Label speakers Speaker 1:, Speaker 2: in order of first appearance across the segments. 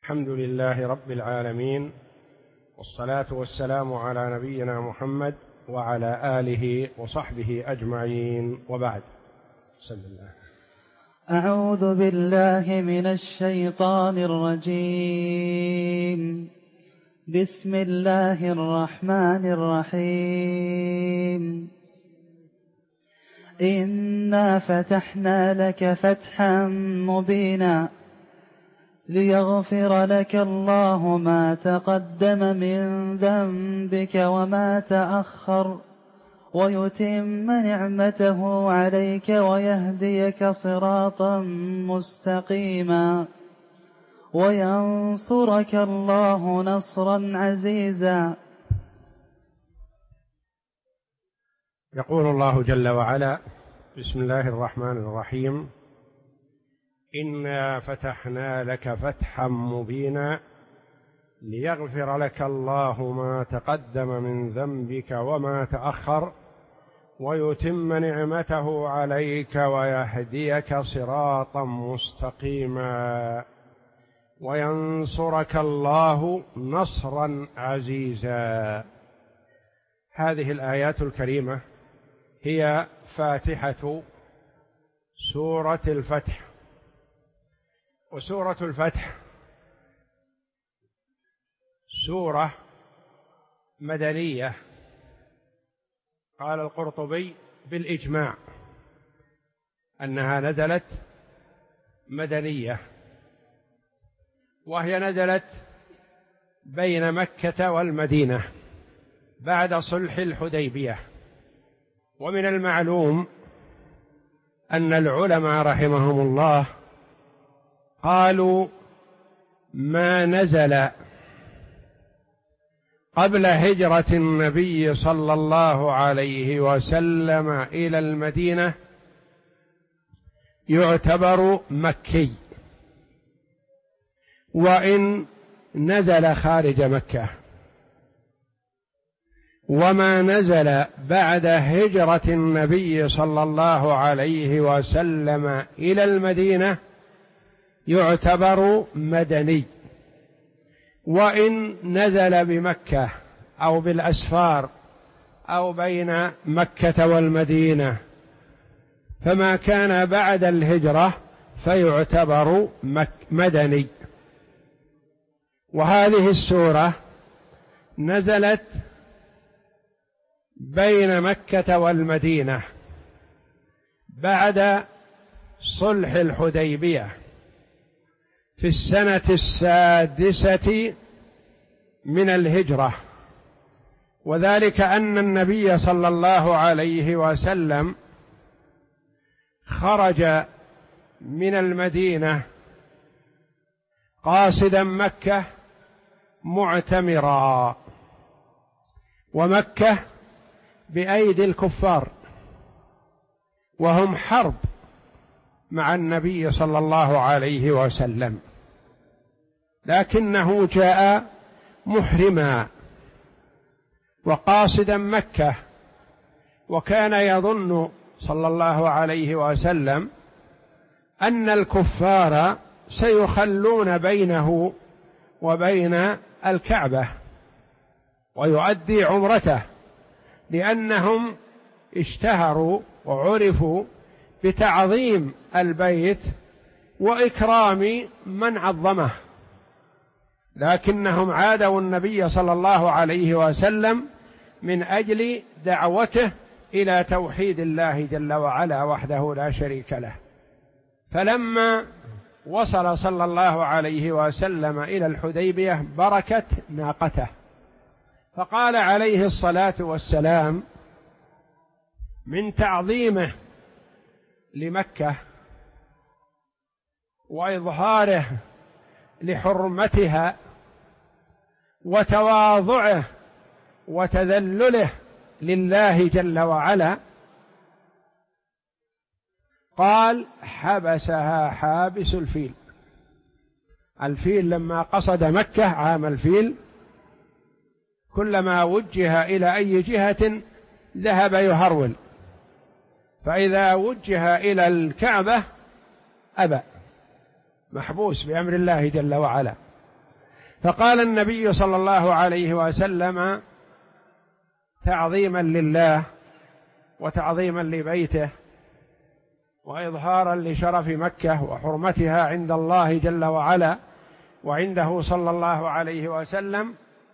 Speaker 1: الحمد لله رب العالمين، والصلاة والسلام على نبينا محمد وعلى آله وصحبه أجمعين، وبعد. بسم الله.
Speaker 2: أعوذ بالله من الشيطان الرجيم. بسم الله الرحمن الرحيم. إنا فتحنا لك فتحا مبينا ليغفر لك الله ما تقدم من ذنبك وما تأخر ويتم نعمته عليك ويهديك صراطا مستقيما وينصرك الله نصرا عزيزا.
Speaker 1: يقول الله جل وعلا: بسم الله الرحمن الرحيم. إنا فتحنا لك فتحا مبينا ليغفر لك الله ما تقدم من ذنبك وما تأخر ويتم نعمته عليك ويهديك صراطا مستقيما وينصرك الله نصرا عزيزا. هذه الآيات الكريمة هي فاتحة سورة الفتح. وسورة الفتح سورة مدنية، قال القرطبي بالإجماع أنها نزلت مدنية، وهي نزلت بين مكة والمدينة بعد صلح الحديبية. ومن المعلوم أن العلماء رحمهم الله قالوا ما نزل قبل هجرة النبي صلى الله عليه وسلم إلى المدينة يعتبر مكي، وإن نزل خارج مكة. وما نزل بعد هجرة النبي صلى الله عليه وسلم إلى المدينة يعتبر مدني، وإن نزل بمكة أو بالأسفار أو بين مكة والمدينة فما كان بعد الهجرة فيعتبر مدني. وهذه السورة نزلت بين مكة والمدينة بعد صلح الحديبية في السنة 6 من الهجرة، وذلك أن النبي صلى الله عليه وسلم خرج من المدينة قاصدا مكة معتمرا، ومكة بأيدي الكفار وهم حرب مع النبي صلى الله عليه وسلم، لكنه جاء محرما وقاصدا مكة، وكان يظن صلى الله عليه وسلم أن الكفار سيخلون بينه وبين الكعبة ويؤدي عمرته، لأنهم اشتهروا وعرفوا بتعظيم البيت وإكرام من عظمه، لكنهم عادوا النبي صلى الله عليه وسلم من أجل دعوته إلى توحيد الله جل وعلا وحده لا شريك له. فلما وصل صلى الله عليه وسلم إلى الحديبية بركت ناقته، فقال عليه الصلاة والسلام من تعظيمه لمكة وإظهاره لحرمتها وتواضعه وتذلله لله جل وعلا، قال حبسها حابس الفيل. الفيل لما قصد مكة عام الفيل كلما وجه إلى أي جهة ذهب يهرول، فإذا وجه إلى الكعبة أبى، محبوس بأمر الله جل وعلا. فقال النبي صلى الله عليه وسلم تعظيما لله وتعظيما لبيته وإظهارا لشرف مكة وحرمتها عند الله جل وعلا وعنده صلى الله عليه وسلم،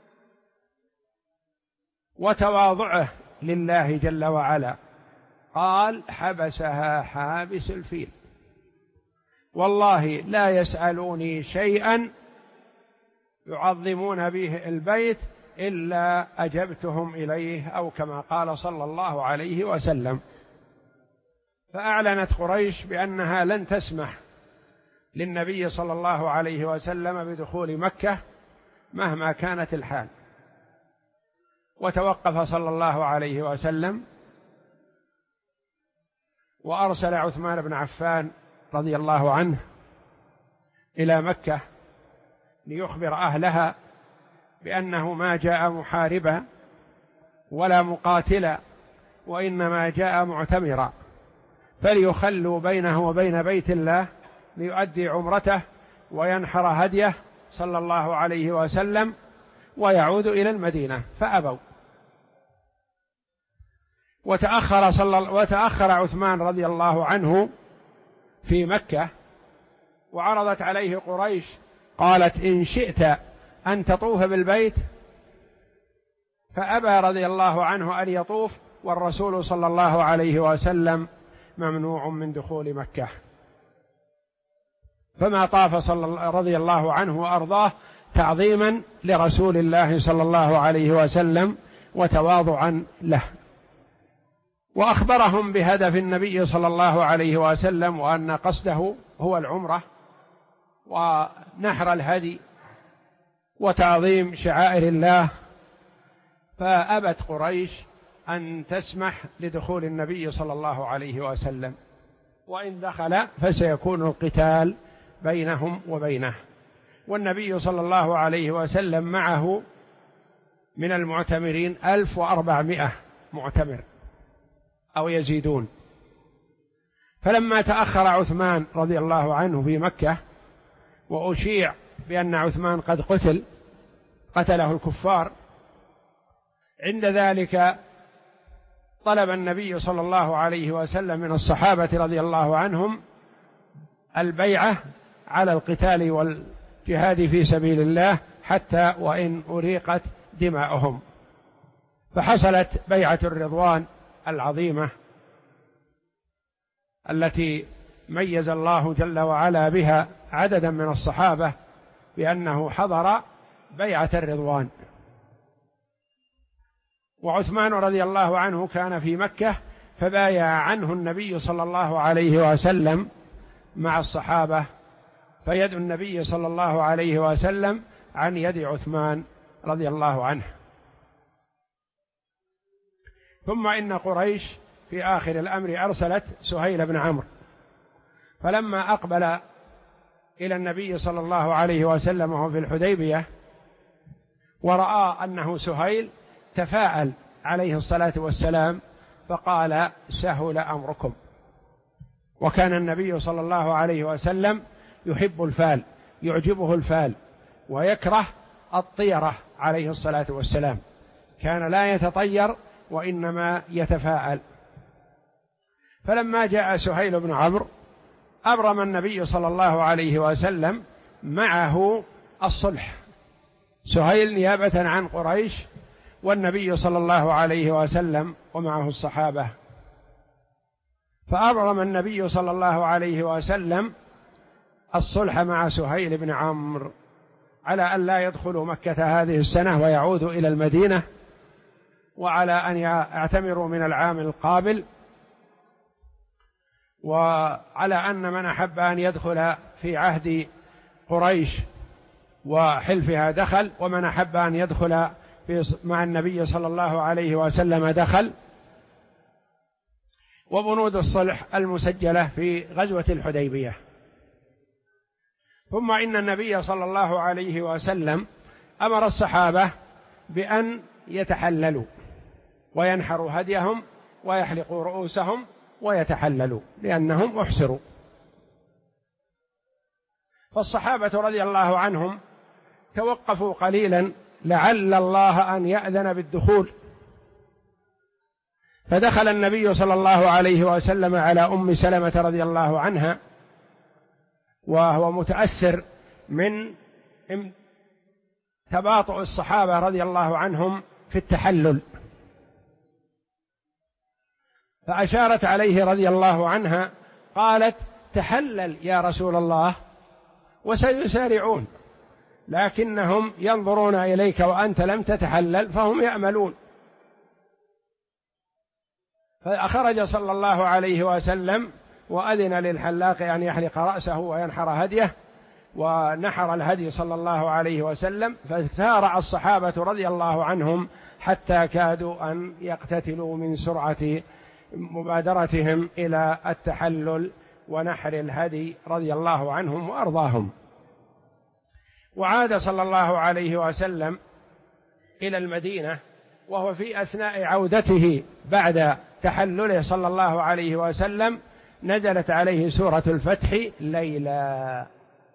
Speaker 1: وتواضعه لله جل وعلا، قال: حبسها حابس الفيل، والله لا يسألوني شيئا يعظمون به البيت إلا أجبتهم إليه، أو كما قال صلى الله عليه وسلم. فأعلنت قريش بأنها لن تسمح للنبي صلى الله عليه وسلم بدخول مكة مهما كانت الحال. وتوقف صلى الله عليه وسلم وأرسل عثمان بن عفان رضي الله عنه إلى مكة ليخبر أهلها بأنه ما جاء محاربا ولا مقاتلا، وإنما جاء معتمرا، فليخلوا بينه وبين بيت الله ليؤدي عمرته وينحر هديه صلى الله عليه وسلم ويعود إلى المدينة، فأبوا. وتأخر عثمان رضي الله عنه في مكة، وعرضت عليه قريش قالت: إن شئت أن تطوف بالبيت، فأبى رضي الله عنه أن يطوف، والرسول صلى الله عليه وسلم ممنوع من دخول مكة، فما طاف رضي الله عنه وأرضاه تعظيما لرسول الله صلى الله عليه وسلم وتواضعا له. وأخبرهم بهدف النبي صلى الله عليه وسلم، وأن قصده هو العمرة ونحر الهدي وتعظيم شعائر الله، فأبت قريش أن تسمح لدخول النبي صلى الله عليه وسلم، وإن دخل فسيكون القتال بينهم وبينه. والنبي صلى الله عليه وسلم معه من المعتمرين 1400 معتمر أو يزيدون. فلما تأخر عثمان رضي الله عنه في مكة وأشيع بأن عثمان قد قتله الكفار، عند ذلك طلب النبي صلى الله عليه وسلم من الصحابة رضي الله عنهم البيعة على القتال والجهاد في سبيل الله حتى وإن أريقت دماؤهم، فحصلت بيعة الرضوان العظيمة التي ميز الله جل وعلا بها عددا من الصحابة بأنه حضر بيعة الرضوان. وعثمان رضي الله عنه كان في مكة، فبايع عنه النبي صلى الله عليه وسلم مع الصحابة، فيد النبي صلى الله عليه وسلم عن يد عثمان رضي الله عنه. ثم إن قريش في آخر الأمر أرسلت سهيل بن عمرو، فلما أقبل إلى النبي صلى الله عليه وسلم وهو في الحديبية ورأى أنه سهيل، تفاءل عليه الصلاة والسلام فقال: سهل أمركم. وكان النبي صلى الله عليه وسلم يحب الفال، يعجبه الفال، ويكره الطيرة عليه الصلاة والسلام، كان لا يتطير وإنما يتفاءل. فلما جاء سهيل بن عمرو أبرم النبي صلى الله عليه وسلم معه الصلح، سهيل نيابة عن قريش، والنبي صلى الله عليه وسلم ومعه الصحابة. فأبرم النبي صلى الله عليه وسلم الصلح مع سهيل بن عمرو على أن لا يدخلوا مكة هذه السنة ويعودوا إلى المدينة، وعلى أن يعتمروا من العام القابل، وعلى أن من أحب أن يدخل في عهد قريش وحلفها دخل، ومن أحب أن يدخل مع النبي صلى الله عليه وسلم دخل. وبنود الصلح المسجلة في غزوة الحديبية. ثم إن النبي صلى الله عليه وسلم أمر الصحابة بأن يتحللوا وينحروا هديهم ويحلقوا رؤوسهم ويتحللوا لأنهم أحسروا. فالصحابة رضي الله عنهم توقفوا قليلا لعل الله أن يأذن بالدخول. فدخل النبي صلى الله عليه وسلم على أم سلمة رضي الله عنها وهو متأثر من تباطؤ الصحابة رضي الله عنهم في التحلل، فأشارت عليه رضي الله عنها قالت: تحلل يا رسول الله وسيسارعون، لكنهم ينظرون إليك وأنت لم تتحلل فهم يأملون. فأخرج صلى الله عليه وسلم وأذن للحلاق أن يحلق رأسه وينحر هديه، ونحر الهدي صلى الله عليه وسلم، فسارع الصحابة رضي الله عنهم حتى كادوا أن يقتتلوا من سرعة مبادرتهم إلى التحلل ونحر الهدي رضي الله عنهم وأرضاهم. وعاد صلى الله عليه وسلم إلى المدينة، وهو في أثناء عودته بعد تحلله صلى الله عليه وسلم نزلت عليه سورة الفتح ليلا،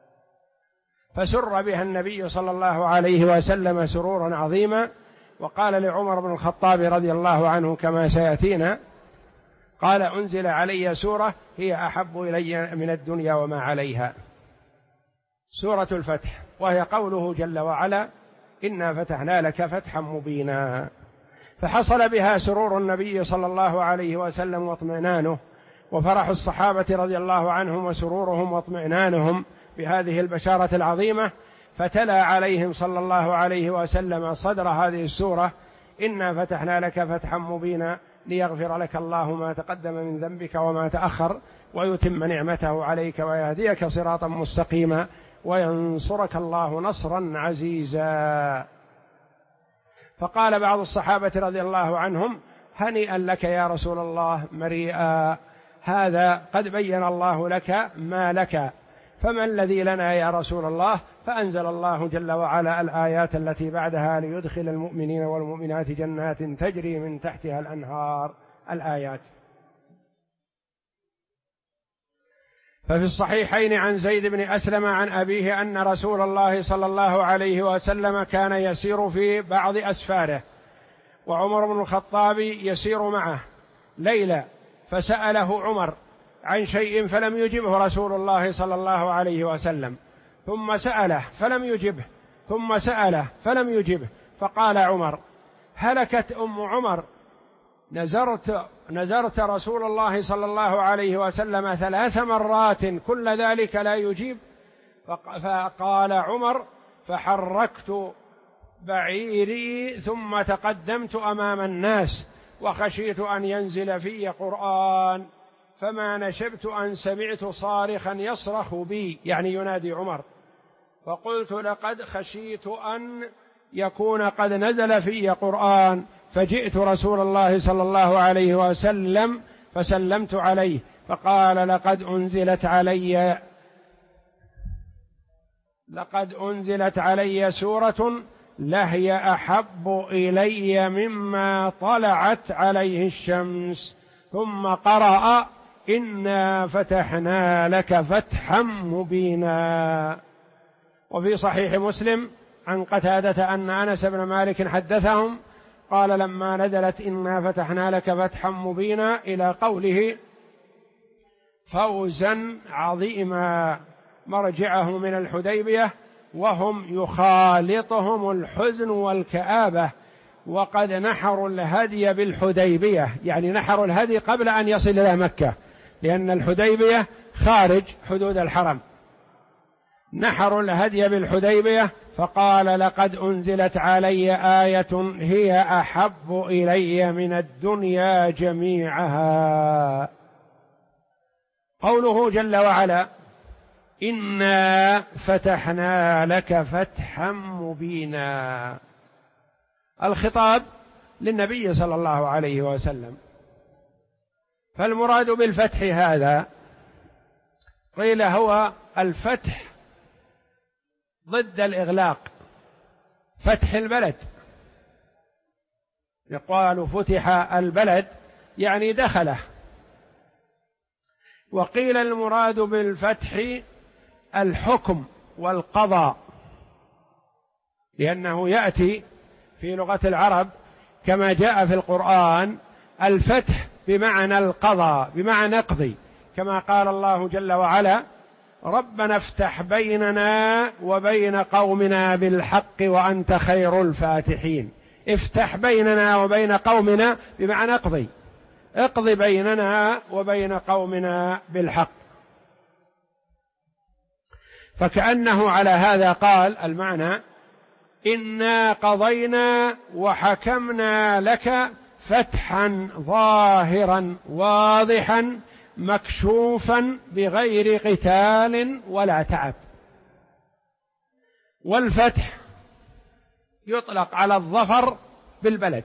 Speaker 1: فسر بها النبي صلى الله عليه وسلم سرورا عظيما. وقال لعمر بن الخطاب رضي الله عنه كما سيأتينا، قال: أنزل علي سورة هي أحب إلي من الدنيا وما عليها، سورة الفتح، وهي قوله جل وعلا: إنا فتحنا لك فتحا مبينا. فحصل بها سرور النبي صلى الله عليه وسلم واطمئنانه، وفرح الصحابة رضي الله عنهم وسرورهم واطمئنانهم بهذه البشارة العظيمة، فتلا عليهم صلى الله عليه وسلم صدر هذه السورة: إنا فتحنا لك فتحا مبينا ليغفر لك الله ما تقدم من ذنبك وما تأخر ويتم نعمته عليك ويهديك صراطا مستقيما وينصرك الله نصرا عزيزا. فقال بعض الصحابة رضي الله عنهم: هنيئا لك يا رسول الله مريئا، هذا قد بين الله لك ما لك، فما الذي لنا يا رسول الله؟ فأنزل الله جل وعلا الآيات التي بعدها: ليدخل المؤمنين والمؤمنات جنات تجري من تحتها الأنهار، الآيات. ففي الصحيحين عن زيد بن أسلم عن أبيه أن رسول الله صلى الله عليه وسلم كان يسير في بعض أسفاره، وعمر بن الخطاب يسير معه ليلة، فسأله عمر عن شيء فلم يجبه رسول الله صلى الله عليه وسلم، ثم سأله فلم يجبه، ثم سأله فلم يجبه، فقال عمر: هلكت أم عمر، نزرت رسول الله صلى الله عليه وسلم 3 مرات كل ذلك لا يجيب. فقال عمر: فحركت بعيري ثم تقدمت أمام الناس وخشيت أن ينزل في قرآن، فما نشبت أن سمعت صارخا يصرخ بي، يعني ينادي عمر، فقلت: لقد خشيت أن يكون قد نزل في قرآن، فجئت رسول الله صلى الله عليه وسلم فسلمت عليه، فقال: لقد أنزلت علي سورة لهي أحب إلي مما طلعت عليه الشمس، ثم قرأ: إنا فتحنا لك فتحا مبينا. وفي صحيح مسلم عن قتادة أن أنس بن مالك حدثهم قال: لما نزلت إنا فتحنا لك فتحا مبينا إلى قوله: فوزا عظيما، مرجعه من الحديبية وهم يخالطهم الحزن والكآبة، وقد نحروا الهدي بالحديبية، يعني نحروا الهدي قبل أن يصل إلى مكة، لأن الحديبية خارج حدود الحرم، نحروا الهدي بالحديبية، فقال: لقد أنزلت علي آية هي أحب إلي من الدنيا جميعها. قوله جل وعلا: إنا فتحنا لك فتحا مبينا، الخطاب للنبي صلى الله عليه وسلم. فالمراد بالفتح هذا قيل هو الفتح ضد الإغلاق، فتح البلد، يقال فتح البلد يعني دخله. وقيل المراد بالفتح الحكم والقضاء، لأنه يأتي في لغة العرب كما جاء في القرآن الفتح بمعنى القضاء، بمعنى اقضي، كما قال الله جل وعلا: ربنا افتح بيننا وبين قومنا بالحق وأنت خير الفاتحين. افتح بيننا وبين قومنا بمعنى اقضي، اقضي بيننا وبين قومنا بالحق. فكأنه على هذا قال المعنى: إنا قضينا وحكمنا لك فتحا ظاهرا واضحا مكشوفا بغير قتال ولا تعب. والفتح يطلق على الظفر بالبلد،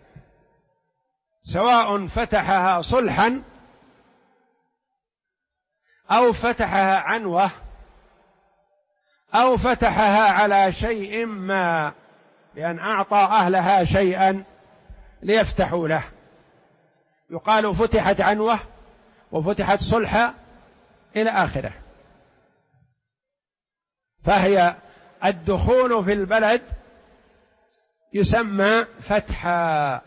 Speaker 1: سواء فتحها صلحا أو فتحها عنوة أو فتحها على شيء ما، بأن أعطى أهلها شيئا ليفتحوا له، يقال فتحت عنوة وفتحت صلحة إلى آخره. فهي الدخول في البلد يسمى فتحا.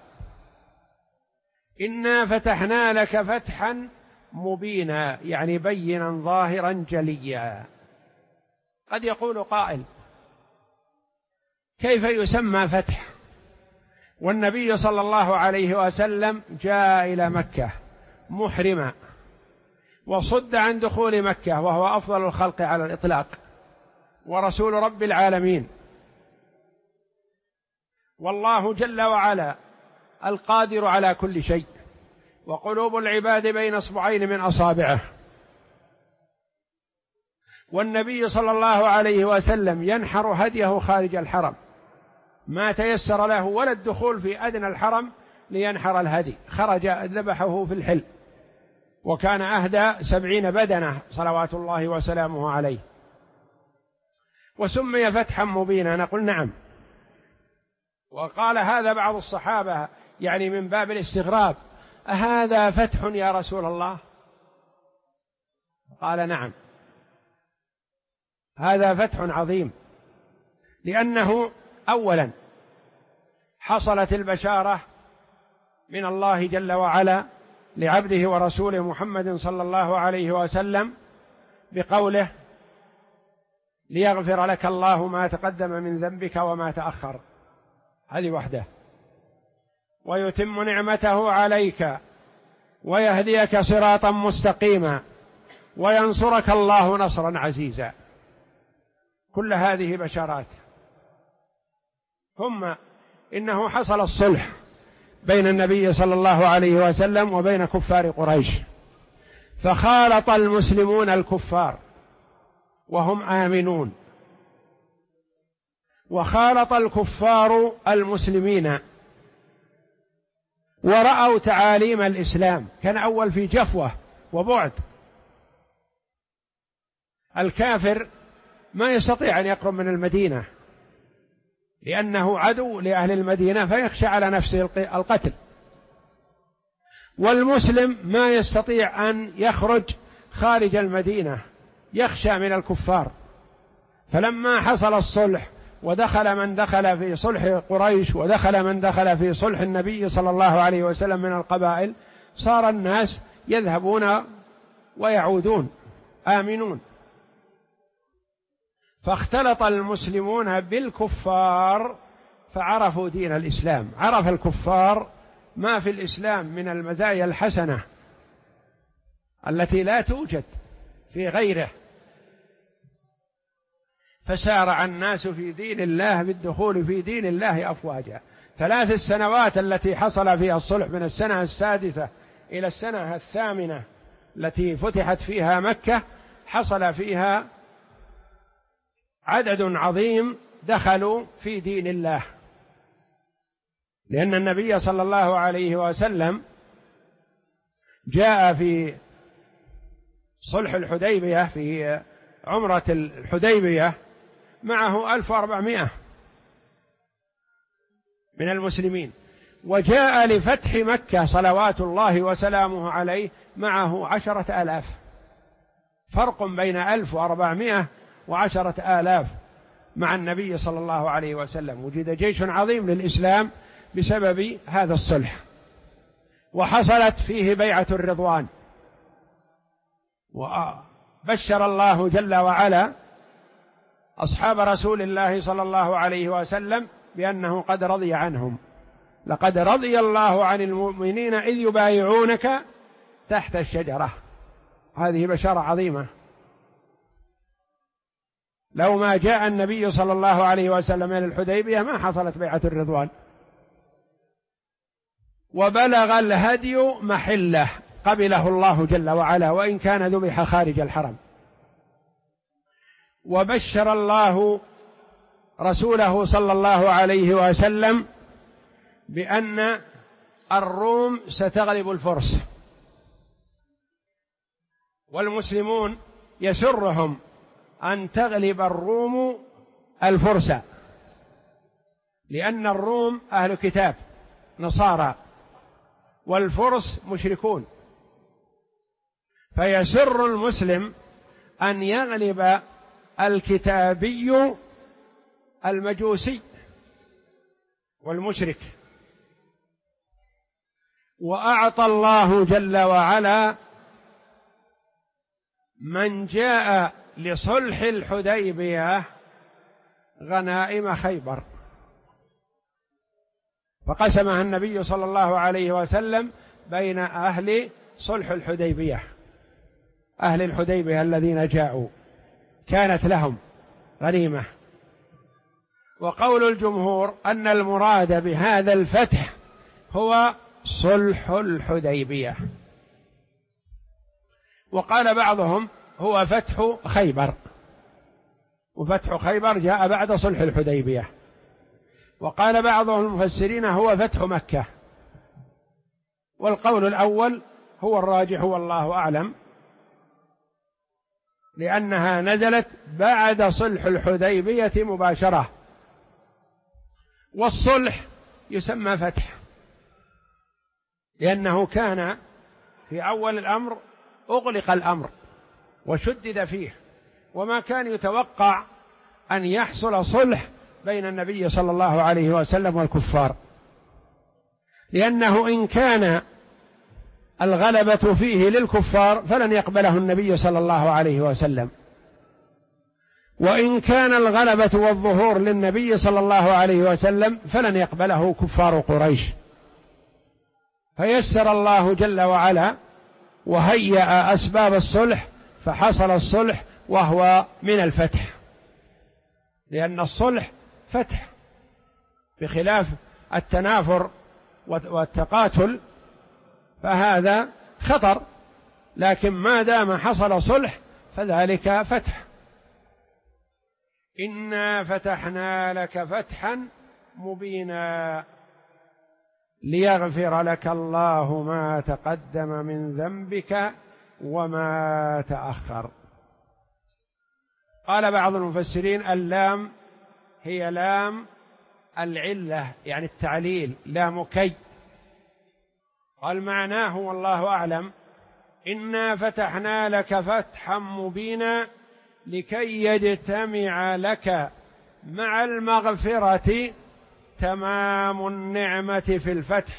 Speaker 1: إنا فتحنا لك فتحا مبينا، يعني بينا ظاهرا جليا. قد يقول قائل: كيف يسمى فتح والنبي صلى الله عليه وسلم جاء إلى مكة محرما وصد عن دخول مكة وهو أفضل الخلق على الإطلاق ورسول رب العالمين، والله جل وعلا القادر على كل شيء، وقلوب العباد بين اصبعين من أصابعه، والنبي صلى الله عليه وسلم ينحر هديه خارج الحرم، ما تيسر له ولا الدخول في أدنى الحرم لينحر الهدي، خرج ذبحه في الحل، وكان أهدى 70 بدنة صلوات الله وسلامه عليه. وسمي فتحا مبينا، نقول نعم. وقال هذا بعض الصحابة يعني من باب الاستغراب: أهذا فتح يا رسول الله؟ قال نعم، هذا فتح عظيم، لأنه أولا حصلت البشارة من الله جل وعلا لعبده ورسوله محمد صلى الله عليه وسلم بقوله: ليغفر لك الله ما تقدم من ذنبك وما تأخر، هذه وحده، ويتم نعمته عليك ويهديك صراطا مستقيما وينصرك الله نصرا عزيزا. كل هذه بشارات. ثم إنه حصل الصلح بين النبي صلى الله عليه وسلم وبين كفار قريش، فخالط المسلمون الكفار وهم آمنون، وخالط الكفار المسلمين ورأوا تعاليم الإسلام. كان أول في جفوة وبعد، الكافر ما يستطيع أن يقرب من المدينة لأنه عدو لأهل المدينة فيخشى على نفسه القتل، والمسلم ما يستطيع أن يخرج خارج المدينة يخشى من الكفار. فلما حصل الصلح ودخل من دخل في صلح قريش ودخل من دخل في صلح النبي صلى الله عليه وسلم من القبائل، صار الناس يذهبون ويعودون آمنون. فاختلط المسلمون بالكفار فعرفوا دين الإسلام، عرف الكفار ما في الإسلام من المزايا الحسنة التي لا توجد في غيره، فسارع الناس في دين الله بالدخول في دين الله أفواجا. 3 سنوات التي حصل فيها الصلح من السنة 6 إلى السنة 8 التي فتحت فيها مكة، حصل فيها عدد عظيم دخلوا في دين الله، لأن النبي صلى الله عليه وسلم جاء في صلح الحديبية في عمرة الحديبية معه 1400 من المسلمين، وجاء لفتح مكة صلوات الله وسلامه عليه معه 10,000. فرق بين 1400 و10,000 مع النبي صلى الله عليه وسلم، وجد جيش عظيم للإسلام بسبب هذا الصلح، وحصلت فيه بيعة الرضوان. وبشر الله جل وعلا أصحاب رسول الله صلى الله عليه وسلم بأنه قد رضي عنهم. لقد رضي الله عن المؤمنين إذ يبايعونك تحت الشجرة. هذه بشارة عظيمة. لو ما جاء النبي صلى الله عليه وسلم إلى الحديبية ما حصلت بيعة الرضوان. وبلغ الهدي محله، قبله الله جل وعلا وإن كان ذبح خارج الحرم. وبشر الله رسوله صلى الله عليه وسلم بأن الروم ستغلب الفرس، والمسلمون يسرهم أن تغلب الروم الفرس، لأن الروم أهل كتاب نصارى والفرس مشركون، فيسر المسلم أن يغلب الكتابي المجوسي والمشرك. وأعطى الله جل وعلا من جاء لصلح الحديبية غنائم خيبر، فقسمها النبي صلى الله عليه وسلم بين أهل صلح الحديبية. أهل الحديبية الذين جاءوا كانت لهم غنيمة. وقول الجمهور أن المراد بهذا الفتح هو صلح الحديبية، وقال بعضهم هو فتح خيبر، وفتح خيبر جاء بعد صلح الحديبية. وقال بعضهم المفسرين هو فتح مكة، والقول الأول هو الراجح والله أعلم، لأنها نزلت بعد صلح الحديبية مباشرة، والصلح يسمى فتح لأنه كان في أول الأمر أغلق الأمر وشدد فيه، وما كان يتوقع أن يحصل صلح بين النبي صلى الله عليه وسلم والكفار، لأنه إن كان الغلبة فيه للكفار فلن يقبله النبي صلى الله عليه وسلم، وإن كان الغلبة والظهور للنبي صلى الله عليه وسلم فلن يقبله كفار قريش. فيسر الله جل وعلا وهيأ أسباب الصلح، فحصل الصلح وهو من الفتح، لأن الصلح فتح بخلاف التنافر والتقاتل، فهذا خطر، لكن ما دام حصل صلح فذلك فتح. إنا فتحنا لك فتحا مبينا ليغفر لك الله ما تقدم من ذنبك وما تأخر. قال بعض المفسرين اللام هي لام العلة، يعني التعليل، لام كي. قال معناه والله أعلم إنا فتحنا لك فتحا مبينا لكي يجتمع لك مع المغفرة تمام النعمة في الفتح،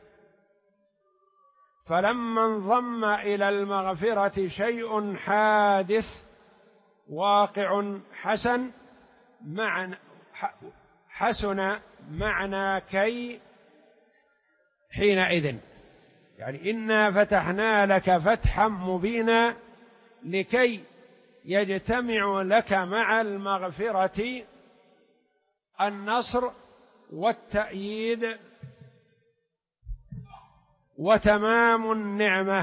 Speaker 1: فلما انضم إلى المغفرة شيء حادث واقع حسن معنى كي حينئذ، يعني إنا فتحنا لك فتحا مبينا لكي يجتمع لك مع المغفرة النصر والتأييد وتمام النعمة.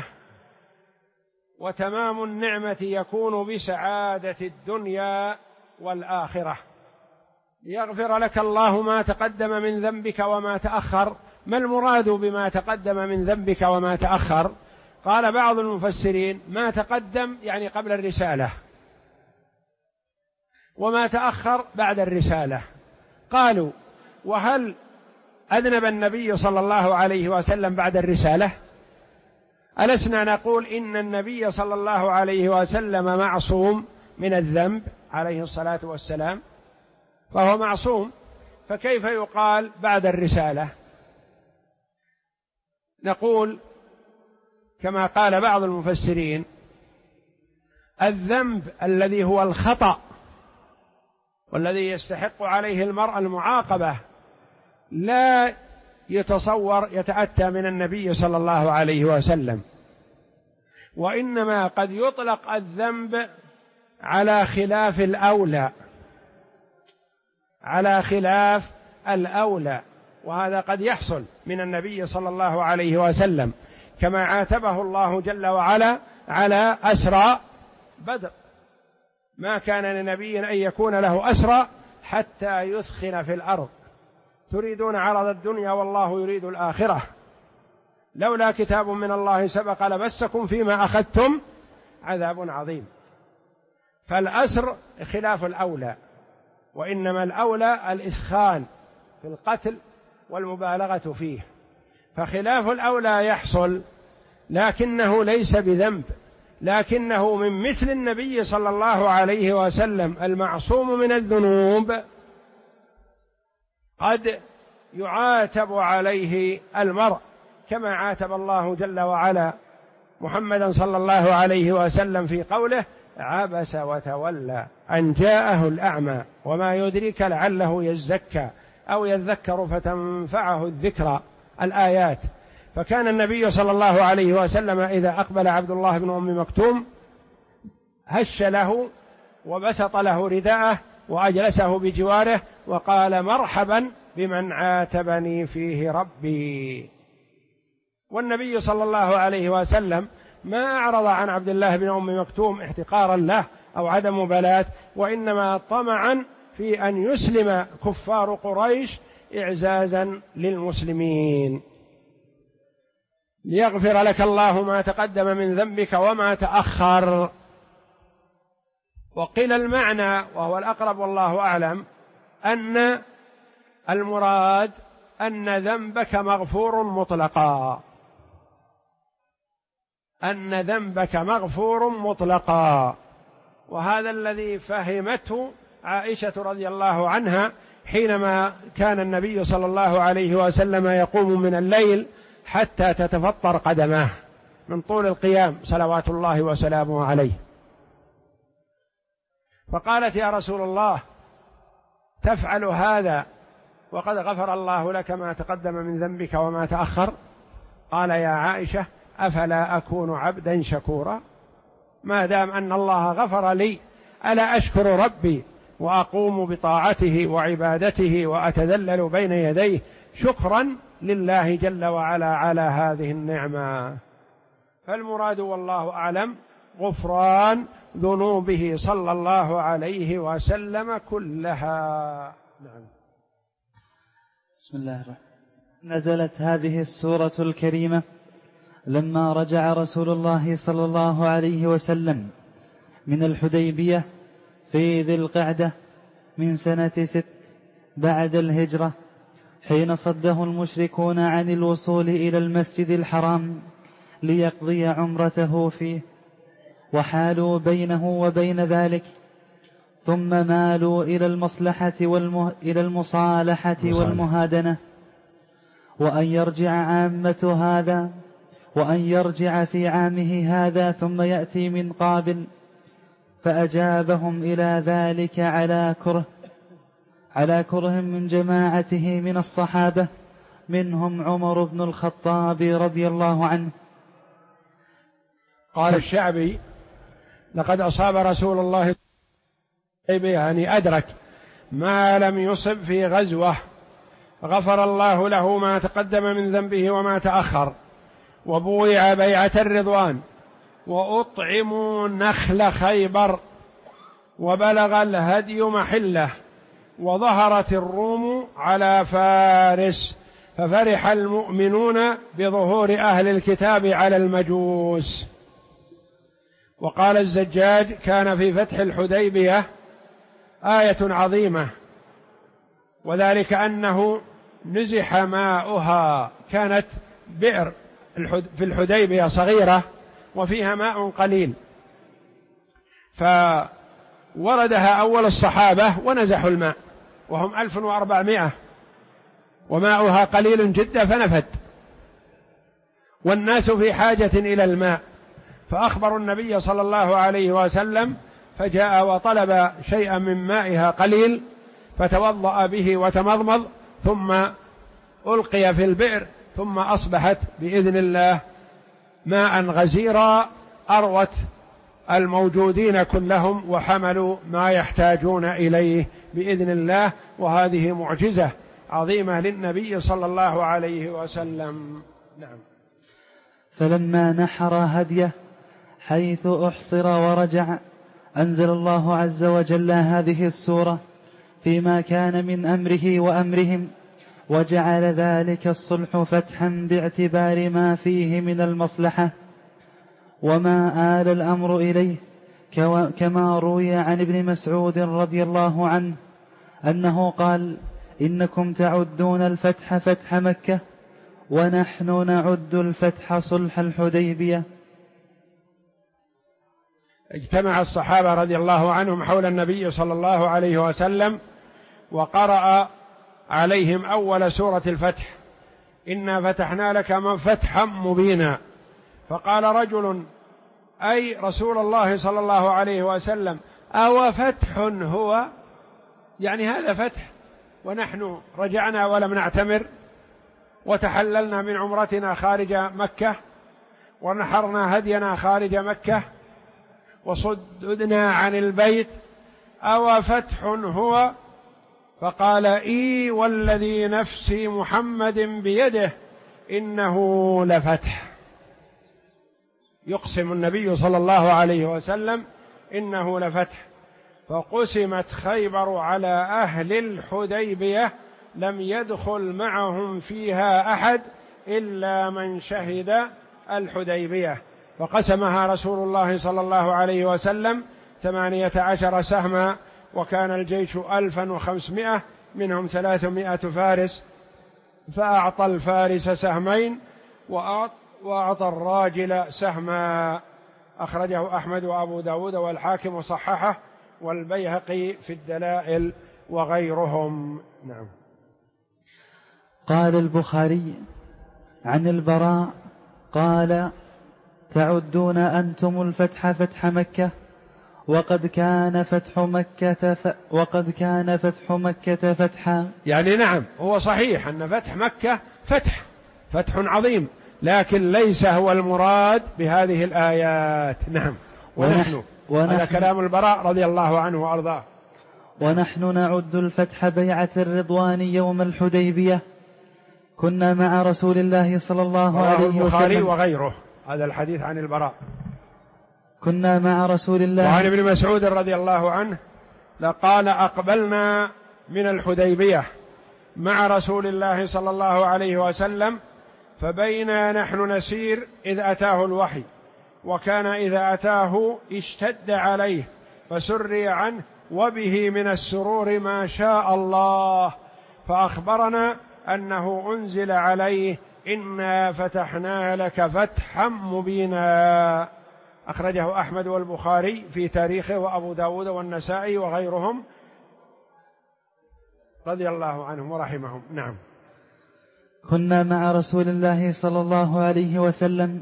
Speaker 1: وتمام النعمة يكون بسعادة الدنيا والآخرة. ليغفر لك الله ما تقدم من ذنبك وما تأخر. ما المراد بما تقدم من ذنبك وما تأخر؟ قال بعض المفسرين ما تقدم يعني قبل الرسالة، وما تأخر بعد الرسالة. قالوا وهل أذنب النبي صلى الله عليه وسلم بعد الرسالة؟ ألسنا نقول إن النبي صلى الله عليه وسلم معصوم من الذنب عليه الصلاة والسلام؟ فهو معصوم، فكيف يقال بعد الرسالة؟ نقول كما قال بعض المفسرين: الذنب الذي هو الخطأ والذي يستحق عليه المرء المعاقبة لا يتصور يتأتى من النبي صلى الله عليه وسلم، وإنما قد يطلق الذنب على خلاف الأولى، على خلاف الأولى، وهذا قد يحصل من النبي صلى الله عليه وسلم، كما عاتبه الله جل وعلا على أسرى بدر: ما كان لنبي أن يكون له أسرى حتى يثخن في الأرض تريدون عرض الدنيا والله يريد الآخرة لولا كتاب من الله سبق لمسكم فيما أخذتم عذاب عظيم. فالأسر خلاف الأولى، وإنما الأولى الإثخان في القتل والمبالغة فيه، فخلاف الأولى يحصل، لكنه ليس بذنب، لكنه من مثل النبي صلى الله عليه وسلم المعصوم من الذنوب قد يعاتب عليه المرء، كما عاتب الله جل وعلا محمدا صلى الله عليه وسلم في قوله: عبس وتولى أن جاءه الأعمى وما يدريك لعله يزكى أو يذكر فتنفعه الذكرى، الآيات. فكان النبي صلى الله عليه وسلم إذا أقبل عبد الله بن أم مكتوم هش له وبسط له رداءه وأجلسه بجواره وقال: مرحبا بمن عاتبني فيه ربي. والنبي صلى الله عليه وسلم ما أعرض عن عبد الله بن أم مكتوم احتقارا له أو عدم مبالاة، وإنما طمعا في أن يسلم كفار قريش إعزازا للمسلمين. ليغفر لك الله ما تقدم من ذنبك وما تأخر. وقيل المعنى وهو الأقرب والله أعلم أن المراد أن ذنبك مغفور مطلقا، أن ذنبك مغفور مطلقا. وهذا الذي فهمته عائشة رضي الله عنها حينما كان النبي صلى الله عليه وسلم يقوم من الليل حتى تتفطر قدماه من طول القيام صلوات الله وسلامه عليه، فقالت: يا رسول الله تفعل هذا وقد غفر الله لك ما تقدم من ذنبك وما تأخر؟ قال: يا عائشة أفلا أكون عبدا شكورا؟ ما دام أن الله غفر لي ألا أشكر ربي وأقوم بطاعته وعبادته وأتذلل بين يديه شكرا لله جل وعلا على هذه النعمة. فالمراد والله أعلم غفران ذنوبه صلى الله عليه وسلم كلها. نعم.
Speaker 2: بسم الله الرحمن الرحيم. نزلت هذه السورة الكريمة لما رجع رسول الله صلى الله عليه وسلم من الحديبية في ذي القعدة من سنة 6 بعد الهجرة، حين صده المشركون عن الوصول إلى المسجد الحرام ليقضي عمرته فيه، وحالوا بينه وبين ذلك، ثم مالوا إلى إلى المصالحة والمهادنة، وأن يرجع في عامه هذا ثم يأتي من قابل، فأجابهم إلى ذلك على كره من جماعته من الصحابة، منهم عمر بن الخطاب رضي الله عنه.
Speaker 1: قال الشعبي: لقد أصاب رسول الله يعني أدرك ما لم يصب في غزوة، غفر الله له ما تقدم من ذنبه وما تأخر، وبويع بيعة الرضوان، وأطعموا نخل خيبر، وبلغ الهدي محله، وظهرت الروم على فارس، ففرح المؤمنون بظهور أهل الكتاب على المجوس. وقال الزجاج: كان في فتح الحديبية آية عظيمة، وذلك أنه نزح ماؤها، كانت بئر في الحديبية صغيرة وفيها ماء قليل، فوردها أول الصحابة ونزحوا الماء وهم 1400 وماؤها قليل جدا فنفد، والناس في حاجة إلى الماء، فأخبروا النبي صلى الله عليه وسلم، فجاء وطلب شيئا من مائها قليل فتوضأ به وتمضمض، ثم ألقي في البئر، ثم أصبحت بإذن الله ماء غزيرا أروت الموجودين كلهم وحملوا ما يحتاجون إليه بإذن الله. وهذه معجزة عظيمة للنبي صلى الله عليه وسلم. نعم.
Speaker 2: فلما نحر هديه حيث أحصر ورجع أنزل الله عز وجل هذه السورة فيما كان من أمره وأمرهم، وجعل ذلك الصلح فتحا باعتبار ما فيه من المصلحة وما آل الأمر إليه، كما روي عن ابن مسعود رضي الله عنه أنه قال: إنكم تعدون الفتح فتح مكة ونحن نعد الفتح صلح الحديبية.
Speaker 1: اجتمع الصحابة رضي الله عنهم حول النبي صلى الله عليه وسلم، وقرأ عليهم أول سورة الفتح: إنا فتحنا لك فتحا مبينا. فقال رجل: أي رسول الله صلى الله عليه وسلم، أو فتح هو؟ يعني هذا فتح ونحن رجعنا ولم نعتمر، وتحللنا من عمرتنا خارج مكة، ونحرنا هدينا خارج مكة، وصددنا عن البيت، أو فتح هو؟ فقال: إي والذي نفسي محمد بيده إنه لفتح. يقسم النبي صلى الله عليه وسلم إنه لفتح. فقسمت خيبر على أهل الحديبية، لم يدخل معهم فيها أحد إلا من شهد الحديبية، فقسمها رسول الله صلى الله عليه وسلم 18 سهما، وكان الجيش 1500 منهم 300 فارس، فأعطى الفارس سهمين وأعطى الراجل سهما. أخرجه أحمد وأبو داود والحاكم وصححه والبيهقي في الدلائل وغيرهم. نعم.
Speaker 2: قال البخاري عن البراء قال: تعدون أنتم الفتح فتح مكة وقد كان فتح مكة فتحا.
Speaker 1: يعني نعم، هو صحيح أن فتح مكة فتح عظيم، لكن ليس هو المراد بهذه الآيات. نعم. ونحن هذا كلام البراء رضي الله عنه وأرضاه.
Speaker 2: ونحن نعد الفتح بيعة الرضوان يوم الحديبية، كنا مع رسول الله صلى الله عليه وسلم.
Speaker 1: البخاري وغيره هذا الحديث عن البراء.
Speaker 2: كنا مع رسول الله.
Speaker 1: وعن ابن مسعود رضي الله عنه لقال: أقبلنا من الحديبية مع رسول الله صلى الله عليه وسلم، فبينا نحن نسير إذ أتاه الوحي، وكان إذا أتاه اشتد عليه فسري عنه، وبه من السرور ما شاء الله، فأخبرنا أنه أنزل عليه: إنا فتحنا لك فتحا مبينا. أخرجه أحمد والبخاري في تاريخه، وأبو داود والنسائي وغيرهم رضي الله عنهم ورحمهم. نعم.
Speaker 2: كنا مع رسول الله صلى الله عليه وسلم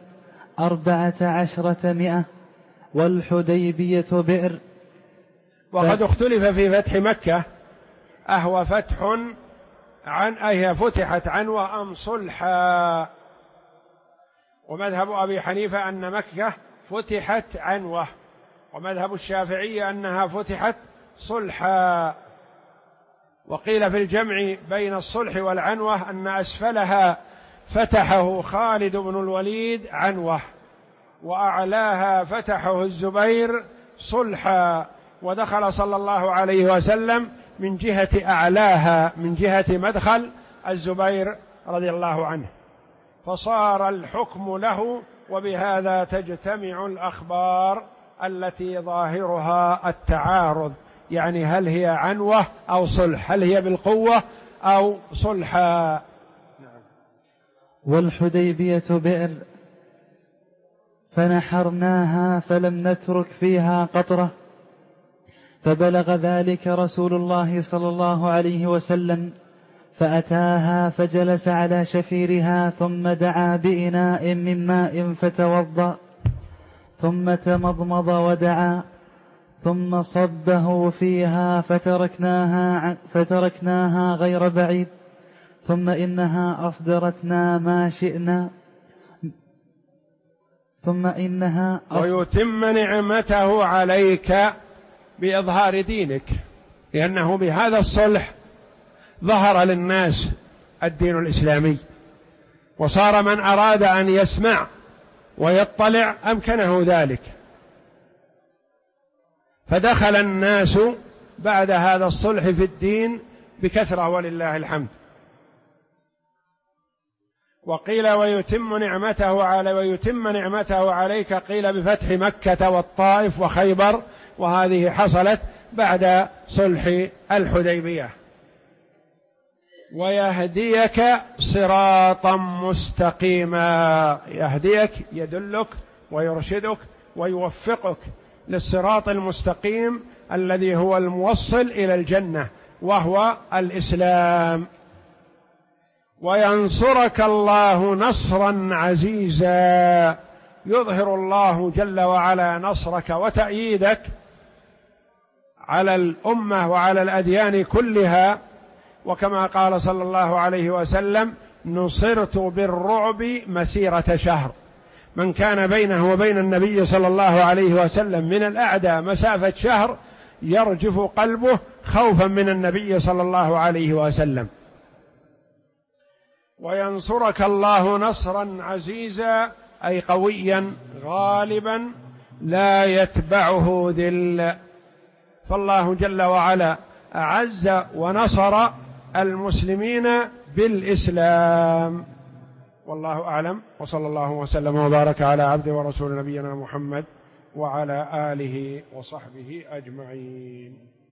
Speaker 2: 14 والحديبية بئر.
Speaker 1: وقد اختلف في فتح مكة، أهو فتح هي فتحت عنوة أم صلحا؟ ومذهب أبي حنيفة أن مكة فتحت عنوة، ومذهب الشافعي أنها فتحت صلحا. وقيل في الجمع بين الصلح والعنوة أن أسفلها فتحه خالد بن الوليد عنوة، وأعلاها فتحه الزبير صلحا، ودخل صلى الله عليه وسلم من جهة أعلاها، من جهة مدخل الزبير رضي الله عنه، فصار الحكم له. وبهذا تجتمع الأخبار التي ظاهرها التعارض، يعني هل هي عنوة أو صلح، هل هي بالقوة أو صلحا.
Speaker 2: والحديبية بئر فنحرناها فلم نترك فيها قطرة، فبلغ ذلك رسول الله صلى الله عليه وسلم، فأتاها فجلس على شفيرها، ثم دعا بإناء من ماء فتوضأ، ثم تمضمض ودعا، ثم صبه فيها فتركناها غير بعيد، ثم إنها أصدرتنا ما شئنا،
Speaker 1: ويتم نعمته عليك بإظهار دينك، لأنه بهذا الصلح ظهر للناس الدين الإسلامي، وصار من أراد أن يسمع ويطلع أمكنه ذلك، فدخل الناس بعد هذا الصلح في الدين بكثرة ولله الحمد. وقيل ويتم نعمته عليك، قيل بفتح مكة والطائف وخيبر، وهذه حصلت بعد صلح الحديبية. ويهديك صراطا مستقيما، يهديك يدلك ويرشدك ويوفقك للصراط المستقيم الذي هو الموصل إلى الجنة، وهو الإسلام. وينصرك الله نصرا عزيزا، يظهر الله جل وعلا نصرك وتأييدك على الأمة وعلى الأديان كلها، وكما قال صلى الله عليه وسلم: نصرت بالرعب مسيرة شهر. من كان بينه وبين النبي صلى الله عليه وسلم من الأعداء مسافة شهر يرجف قلبه خوفا من النبي صلى الله عليه وسلم. وينصرك الله نصرا عزيزا، أي قويا غالبا لا يتبعه ذل. فالله جل وعلا أعز ونصر المسلمين بالإسلام. والله أعلم، وصلى الله وسلم وبارك على عبده ورسول نبينا محمد وعلى آله وصحبه أجمعين.